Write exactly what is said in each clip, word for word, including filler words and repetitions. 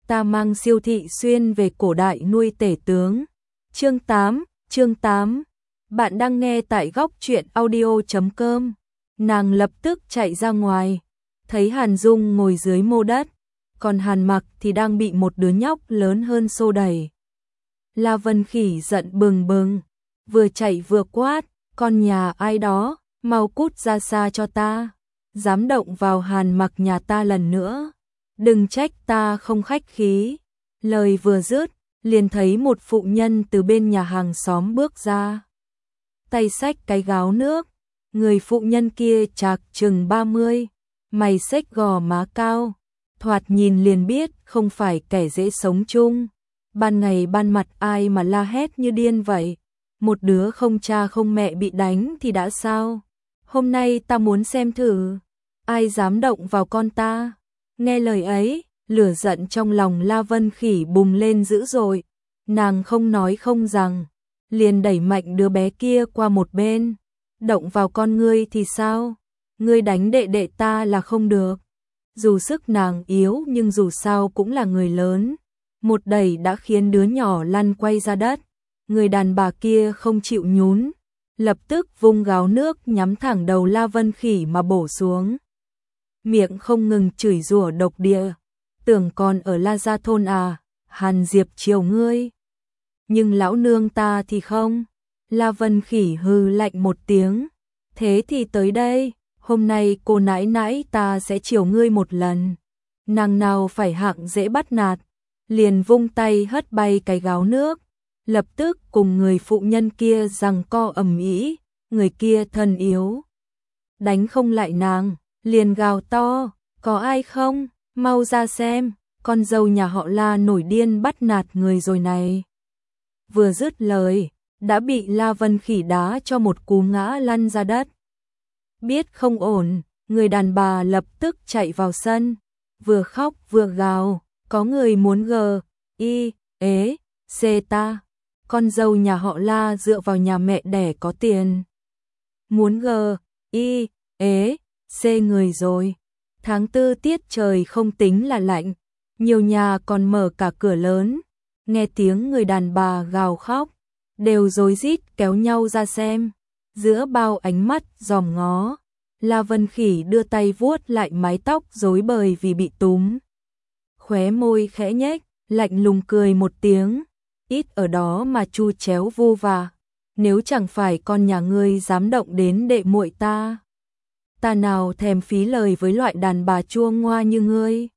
ta mang Siêu Thị Xuyên về cổ đại nuôi tể tướng. Chương tám, chương tám. Bạn đang nghe tại góc truyện audio chấm com. Nàng lập tức chạy ra ngoài, thấy Hàn Dung ngồi dưới mô đất, còn Hàn Mặc thì đang bị một đứa nhóc lớn hơn xô đẩy. La Vân Khỉ giận bừng bừng, vừa chạy vừa quát, con nhà ai đó, mau cút ra xa cho ta, dám động vào Hàn Mặc nhà ta lần nữa, đừng trách ta không khách khí. Lời vừa dứt, liền thấy một phụ nhân từ bên nhà hàng xóm bước ra, tay xách cái gáo nước. Người phụ nhân kia chạc chừng ba mươi, mày xếch gò má cao, thoạt nhìn liền biết không phải kẻ dễ sống chung. Ban ngày ban mặt ai mà la hét như điên vậy, một đứa không cha không mẹ bị đánh thì đã sao? Hôm nay ta muốn xem thử, ai dám động vào con ta. Nghe lời ấy, lửa giận trong lòng La Vân Khỉ bùng lên dữ dội, nàng không nói không rằng, liền đẩy mạnh đứa bé kia qua một bên. Động vào con ngươi thì sao? Ngươi đánh đệ đệ ta là không được. Dù sức nàng yếu nhưng dù sao cũng là người lớn, một đẩy đã khiến đứa nhỏ lăn quay ra đất. Người đàn bà kia không chịu nhún, lập tức vung gáo nước nhắm thẳng đầu La Vân Khỉ mà bổ xuống. Miệng không ngừng chửi rủa độc địa, tưởng còn ở La Gia thôn à, Hàn Diệp chiều ngươi. Nhưng lão nương ta thì không. La Vân Khỉ hừ lạnh một tiếng, thế thì tới đây, hôm nay cô nãi nãi ta sẽ chiều ngươi một lần. Nàng nào phải hạng dễ bắt nạt, liền vung tay hất bay cái gáo nước, lập tức cùng người phụ nhân kia giằng co ầm ĩ. Người kia thân yếu, đánh không lại nàng, liền gào to, có ai không, mau ra xem, con dâu nhà họ La nổi điên bắt nạt người rồi này. Vừa dứt lời, đã bị La Vân Khỉ đá cho một cú ngã lăn ra đất. Biết không ổn, người đàn bà lập tức chạy vào sân, vừa khóc vừa gào, có người muốn gờ, y, ế, xê ta. Con dâu nhà họ La dựa vào nhà mẹ đẻ có tiền. Muốn gờ, y, ế, xê người rồi. Tháng tư tiết trời không tính là lạnh, nhiều nhà còn mở cả cửa lớn. Nghe tiếng người đàn bà gào khóc, đều rối rít kéo nhau ra xem. Giữa bao ánh mắt dòm ngó, La Vân Khỉ đưa tay vuốt lại mái tóc rối bời vì bị túm. Khóe môi khẽ nhếch, lạnh lùng cười một tiếng, ít ở đó mà chu chéo vu vạ. Nếu chẳng phải con nhà ngươi dám động đến đệ muội ta, ta nào thèm phí lời với loại đàn bà chua ngoa như ngươi.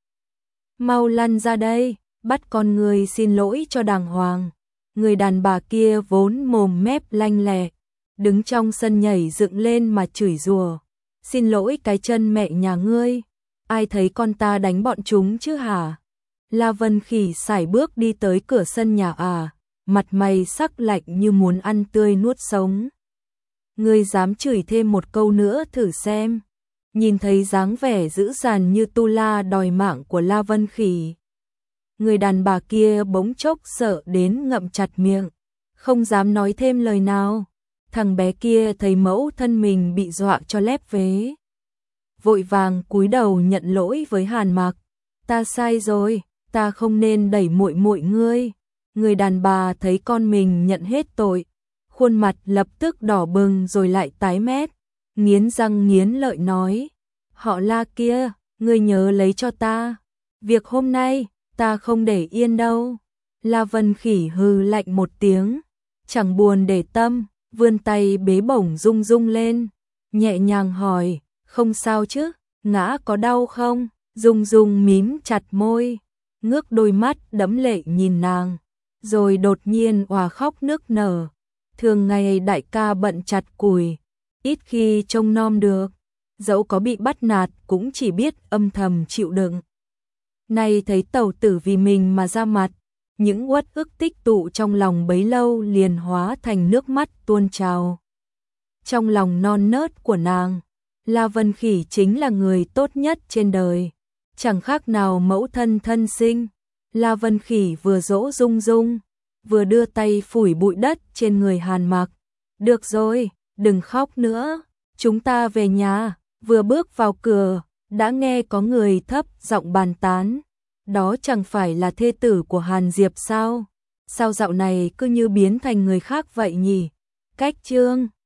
Mau lăn ra đây, bắt con ngươi xin lỗi cho đàng hoàng. Người đàn bà kia vốn mồm mép lanh lẹ, đứng trong sân nhảy dựng lên mà chửi rủa. Xin lỗi cái chân mẹ nhà ngươi, ai thấy con ta đánh bọn chúng chứ hả? La Vân Khỉ sải bước đi tới cửa sân nhà à, mặt mày sắc lạnh như muốn ăn tươi nuốt sống. Ngươi dám chửi thêm một câu nữa thử xem. Nhìn thấy dáng vẻ dữ dằn như tu la đòi mạng của La Vân Khỉ, người đàn bà kia bỗng chốc sợ đến ngậm chặt miệng, không dám nói thêm lời nào. Thằng bé kia thấy mẫu thân mình bị dọa cho lép vế, vội vàng cúi đầu nhận lỗi với Hàn Mặc. Ta sai rồi, ta không nên đẩy muội muội ngươi. Người đàn bà thấy con mình nhận hết tội, khuôn mặt lập tức đỏ bừng rồi lại tái mét, nghiến răng nghiến lợi nói, họ La kia, ngươi nhớ lấy cho ta, việc hôm nay ta không để yên đâu. La Vân Khỉ hừ lạnh một tiếng, chẳng buồn để tâm, vươn tay bế bổng Dung Dung lên, nhẹ nhàng hỏi, không sao chứ, ngã có đau không? Dung Dung mím chặt môi, ngước đôi mắt đẫm lệ nhìn nàng, rồi đột nhiên òa khóc nức nở. Thường ngày đại ca bận chặt củi, ít khi trông nom được, dẫu có bị bắt nạt cũng chỉ biết âm thầm chịu đựng. Nay thấy tẩu tử vì mình mà ra mặt, những uất ức tích tụ trong lòng bấy lâu liền hóa thành nước mắt tuôn trào. Trong lòng non nớt của nàng, La Vân Khỉ chính là người tốt nhất trên đời, chẳng khác nào mẫu thân thân sinh. La Vân Khỉ vừa dỗ Dung Dung, vừa đưa tay phủi bụi đất trên người Hàn Mặc. Được rồi, đừng khóc nữa, chúng ta về nhà. Vừa bước vào cửa, đã nghe có người thấp giọng bàn tán. Đó chẳng phải là thê tử của Hàn Diệp sao? Sao dạo này cứ như biến thành người khác vậy nhỉ? Cách chương